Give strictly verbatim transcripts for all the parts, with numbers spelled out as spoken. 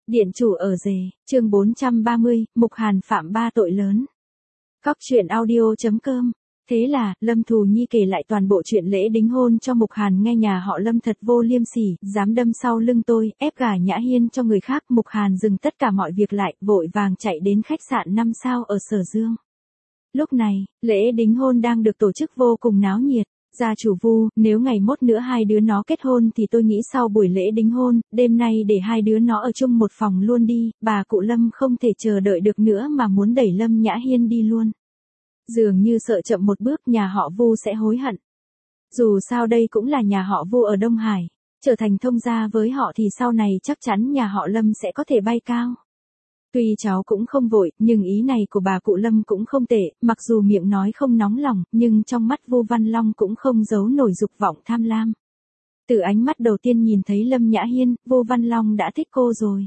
Điện chủ ở rể, chương bốn trăm ba mươi, Mục Hàn phạm ba tội lớn. Cóc truyện audio chấm com. Thế là, Lâm Thù Nhi kể lại toàn bộ chuyện lễ đính hôn cho Mục Hàn nghe. Nhà họ Lâm thật vô liêm sỉ, dám đâm sau lưng tôi, ép gả Nhã Hiên cho người khác. Mục Hàn dừng tất cả mọi việc lại, vội vàng chạy đến khách sạn năm sao ở Sở Dương. Lúc này, lễ đính hôn đang được tổ chức vô cùng náo nhiệt. Gia chủ Vu, nếu ngày mốt nữa hai đứa nó kết hôn thì tôi nghĩ sau buổi lễ đính hôn, đêm nay để hai đứa nó ở chung một phòng luôn đi. Bà cụ Lâm không thể chờ đợi được nữa mà muốn đẩy Lâm Nhã Hiên đi luôn. Dường như sợ chậm một bước nhà họ Vu sẽ hối hận. Dù sao đây cũng là nhà họ Vu ở Đông Hải, trở thành thông gia với họ thì sau này chắc chắn nhà họ Lâm sẽ có thể bay cao. Tuy cháu cũng không vội, nhưng ý này của bà cụ Lâm cũng không tệ, mặc dù miệng nói không nóng lòng, nhưng trong mắt Vu Văn Long cũng không giấu nổi dục vọng tham lam. Từ ánh mắt đầu tiên nhìn thấy Lâm Nhã Hiên, Vu Văn Long đã thích cô rồi.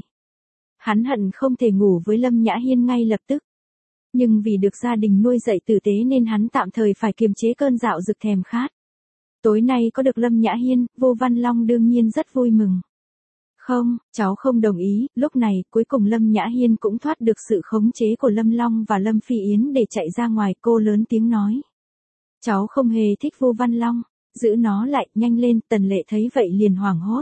Hắn hận không thể ngủ với Lâm Nhã Hiên ngay lập tức. Nhưng vì được gia đình nuôi dạy tử tế nên hắn tạm thời phải kiềm chế cơn dạo dực thèm khát. Tối nay có được Lâm Nhã Hiên, Vu Văn Long đương nhiên rất vui mừng. Không, cháu không đồng ý. Lúc này, cuối cùng Lâm Nhã Hiên cũng thoát được sự khống chế của Lâm Long và Lâm Phi Yến để chạy ra ngoài. Cô lớn tiếng nói. Cháu không hề thích Vu Văn Long. Giữ nó lại, nhanh lên. Tần Lệ thấy vậy liền hoảng hốt.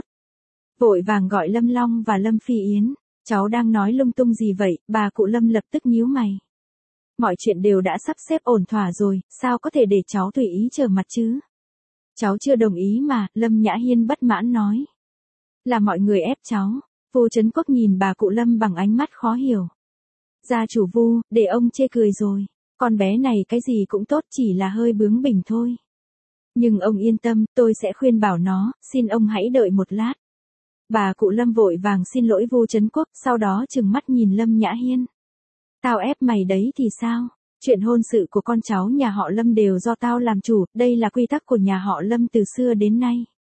Vội vàng gọi Lâm Long và Lâm Phi Yến. Cháu đang nói lung tung gì vậy? Bà cụ Lâm lập tức nhíu mày. Mọi chuyện đều đã sắp xếp ổn thỏa rồi, sao có thể để cháu tùy ý trở mặt chứ? Cháu chưa đồng ý mà, Lâm Nhã Hiên bất mãn nói. Là mọi người ép cháu. Vu Trấn Quốc nhìn bà cụ Lâm bằng ánh mắt khó hiểu. Gia chủ Vu, để ông chê cười rồi. Con bé này cái gì cũng tốt, chỉ là hơi bướng bỉnh thôi. Nhưng ông yên tâm, tôi sẽ khuyên bảo nó, xin ông hãy đợi một lát. Bà cụ Lâm vội vàng xin lỗi Vu Trấn Quốc, sau đó trừng mắt nhìn Lâm Nhã Hiên. Tao ép mày đấy thì sao? Chuyện hôn sự của con cháu nhà họ Lâm đều do tao làm chủ, đây là quy tắc của nhà họ Lâm từ xưa đến nay.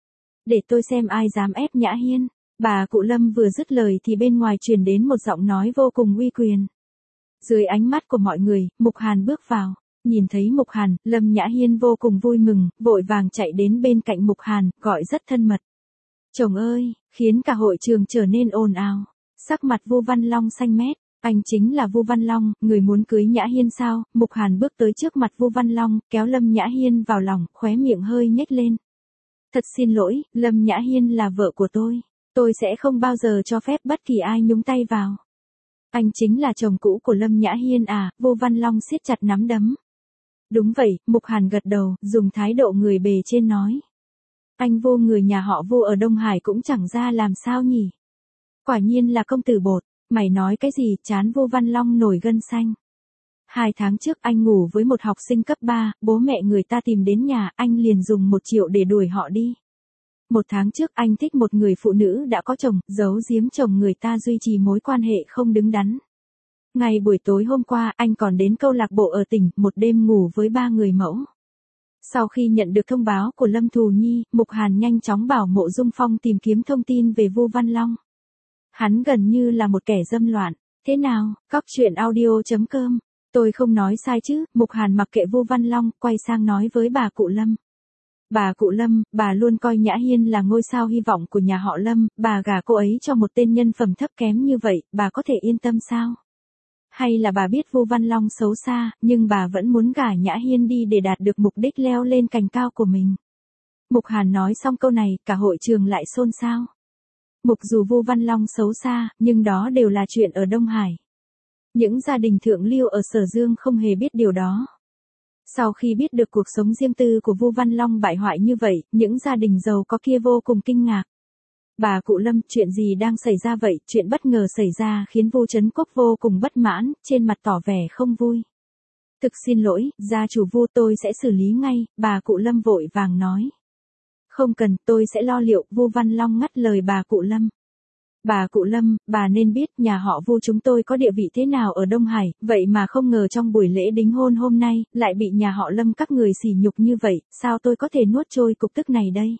Để tôi xem ai dám ép Nhã Hiên. Bà cụ Lâm vừa dứt lời thì bên ngoài truyền đến một giọng nói vô cùng uy quyền. Dưới ánh mắt của mọi người, Mục Hàn bước vào. Nhìn thấy Mục Hàn, Lâm Nhã Hiên vô cùng vui mừng, vội vàng chạy đến bên cạnh Mục Hàn, gọi rất thân mật. Chồng ơi, khiến cả hội trường trở nên ồn ào. Sắc mặt Vu Văn Long xanh mét. Anh chính là Vu Văn Long, người muốn cưới Nhã Hiên sao? Mục Hàn bước tới trước mặt Vu Văn Long, kéo Lâm Nhã Hiên vào lòng, khóe miệng hơi nhếch lên. Thật xin lỗi, Lâm Nhã Hiên là vợ của tôi. Tôi sẽ không bao giờ cho phép bất kỳ ai nhúng tay vào. Anh chính là chồng cũ của Lâm Nhã Hiên à? Vu Văn Long siết chặt nắm đấm. Đúng vậy, Mục Hàn gật đầu, dùng thái độ người bề trên nói. Anh Vu, người nhà họ Vu ở Đông Hải cũng chẳng ra làm sao nhỉ? Quả nhiên là công tử bột. Mày nói cái gì? Chán Vu Văn Long nổi gân xanh. Hai tháng trước anh ngủ với một học sinh cấp ba, bố mẹ người ta tìm đến nhà, anh liền dùng một triệu để đuổi họ đi. Một tháng trước anh thích một người phụ nữ đã có chồng, giấu giếm chồng người ta duy trì mối quan hệ không đứng đắn. Ngày buổi tối hôm qua anh còn đến câu lạc bộ ở tỉnh, một đêm ngủ với ba người mẫu. Sau khi nhận được thông báo của Lâm Thù Nhi, Mục Hàn nhanh chóng bảo Mộ Dung Phong tìm kiếm thông tin về Vu Văn Long. Hắn gần như là một kẻ dâm loạn. Thế nào, cóc truyện audio chấm com. Tôi không nói sai chứ? Mục Hàn mặc kệ Vu Văn Long, quay sang nói với bà cụ Lâm. Bà cụ Lâm, bà luôn coi Nhã Hiên là ngôi sao hy vọng của nhà họ Lâm, bà gả cô ấy cho một tên nhân phẩm thấp kém như vậy, bà có thể yên tâm sao? Hay là bà biết Vu Văn Long xấu xa, nhưng bà vẫn muốn gả Nhã Hiên đi để đạt được mục đích leo lên cành cao của mình? Mục Hàn nói xong câu này, cả hội trường lại xôn xao. Mục dù Vu Văn Long xấu xa, nhưng đó đều là chuyện ở Đông Hải. Những gia đình thượng lưu ở Sở Dương không hề biết điều đó. Sau khi biết được cuộc sống riêng tư của Vu Văn Long bại hoại như vậy, những gia đình giàu có kia vô cùng kinh ngạc. Bà cụ Lâm, chuyện gì đang xảy ra vậy? Chuyện bất ngờ xảy ra khiến Vu Trấn Quốc vô cùng bất mãn, trên mặt tỏ vẻ không vui. Thực xin lỗi, gia chủ Vu, tôi sẽ xử lý ngay, bà cụ Lâm vội vàng nói. Không cần, tôi sẽ lo liệu. Vu Văn Long ngắt lời bà cụ Lâm. Bà cụ Lâm, bà nên biết nhà họ Vu chúng tôi có địa vị thế nào ở Đông Hải, vậy mà không ngờ trong buổi lễ đính hôn hôm nay, lại bị nhà họ Lâm các người sỉ nhục như vậy, sao tôi có thể nuốt trôi cục tức này đây?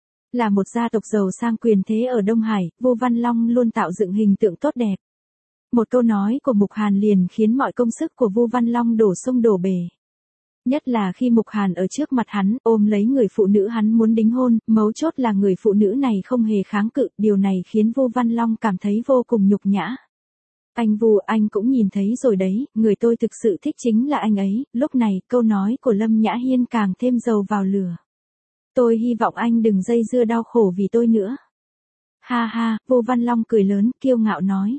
Là một gia tộc giàu sang quyền thế ở Đông Hải, Vu Văn Long luôn tạo dựng hình tượng tốt đẹp. Một câu nói của Mục Hàn liền khiến mọi công sức của Vu Văn Long đổ sông đổ bể. Nhất là khi Mục Hàn ở trước mặt hắn, ôm lấy người phụ nữ hắn muốn đính hôn, mấu chốt là người phụ nữ này không hề kháng cự, điều này khiến Vu Văn Long cảm thấy vô cùng nhục nhã. Anh Vu, anh cũng nhìn thấy rồi đấy, người tôi thực sự thích chính là anh ấy. Lúc này, câu nói của Lâm Nhã Hiên càng thêm dầu vào lửa. Tôi hy vọng anh đừng dây dưa đau khổ vì tôi nữa. Ha ha, Vu Văn Long cười lớn, kiêu ngạo nói.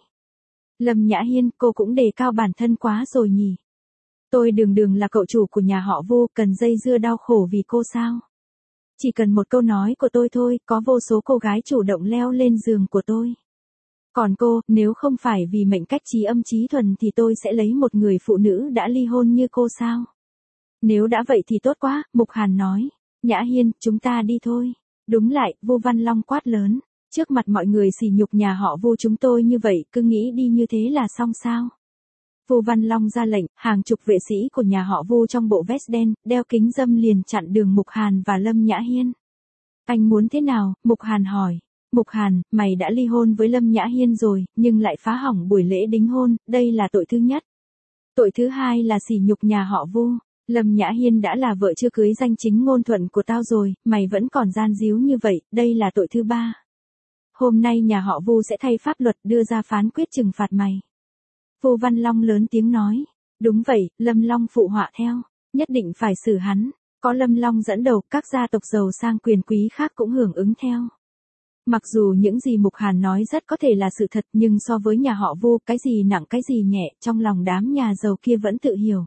Lâm Nhã Hiên, cô cũng đề cao bản thân quá rồi nhỉ. Tôi đường đường là cậu chủ của nhà họ Vu, cần dây dưa đau khổ vì cô sao? Chỉ cần một câu nói của tôi thôi, có vô số cô gái chủ động leo lên giường của tôi. Còn cô, nếu không phải vì mệnh cách trí âm trí thuần thì tôi sẽ lấy một người phụ nữ đã ly hôn như cô sao? Nếu đã vậy thì tốt quá, Mục Hàn nói. Nhã Hiên, chúng ta đi thôi. Đúng lại, Vu Văn Long quát lớn. Trước mặt mọi người sỉ nhục nhà họ Vu chúng tôi như vậy, cứ nghĩ đi như thế là xong sao? Vu Văn Long ra lệnh, hàng chục vệ sĩ của nhà họ Vu trong bộ vest đen, đeo kính râm liền chặn đường Mục Hàn và Lâm Nhã Hiên. Anh muốn thế nào? Mục Hàn hỏi. Mục Hàn, mày đã ly hôn với Lâm Nhã Hiên rồi, nhưng lại phá hỏng buổi lễ đính hôn, đây là tội thứ nhất. Tội thứ hai là sỉ nhục nhà họ Vu. Lâm Nhã Hiên đã là vợ chưa cưới danh chính ngôn thuận của tao rồi, mày vẫn còn gian díu như vậy, đây là tội thứ ba. Hôm nay nhà họ Vu sẽ thay pháp luật đưa ra phán quyết trừng phạt mày. Vu Văn Long lớn tiếng nói. Đúng vậy, Lâm Long phụ họa theo. Nhất định phải xử hắn. Có Lâm Long dẫn đầu, các gia tộc giàu sang quyền quý khác cũng hưởng ứng theo. Mặc dù những gì Mục Hàn nói rất có thể là sự thật, nhưng so với nhà họ Vu, cái gì nặng cái gì nhẹ, trong lòng đám nhà giàu kia vẫn tự hiểu.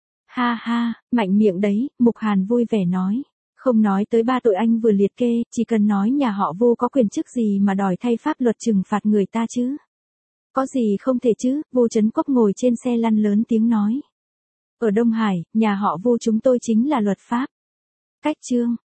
Ha ha, mạnh miệng đấy, Mục Hàn vui vẻ nói. Không nói tới ba tội anh vừa liệt kê, chỉ cần nói nhà họ Vu có quyền chức gì mà đòi thay pháp luật trừng phạt người ta chứ. Có gì không thể chứ, Vu Trấn Quốc ngồi trên xe lăn lớn tiếng nói. Ở Đông Hải, nhà họ Vu chúng tôi chính là luật pháp. Cách chương.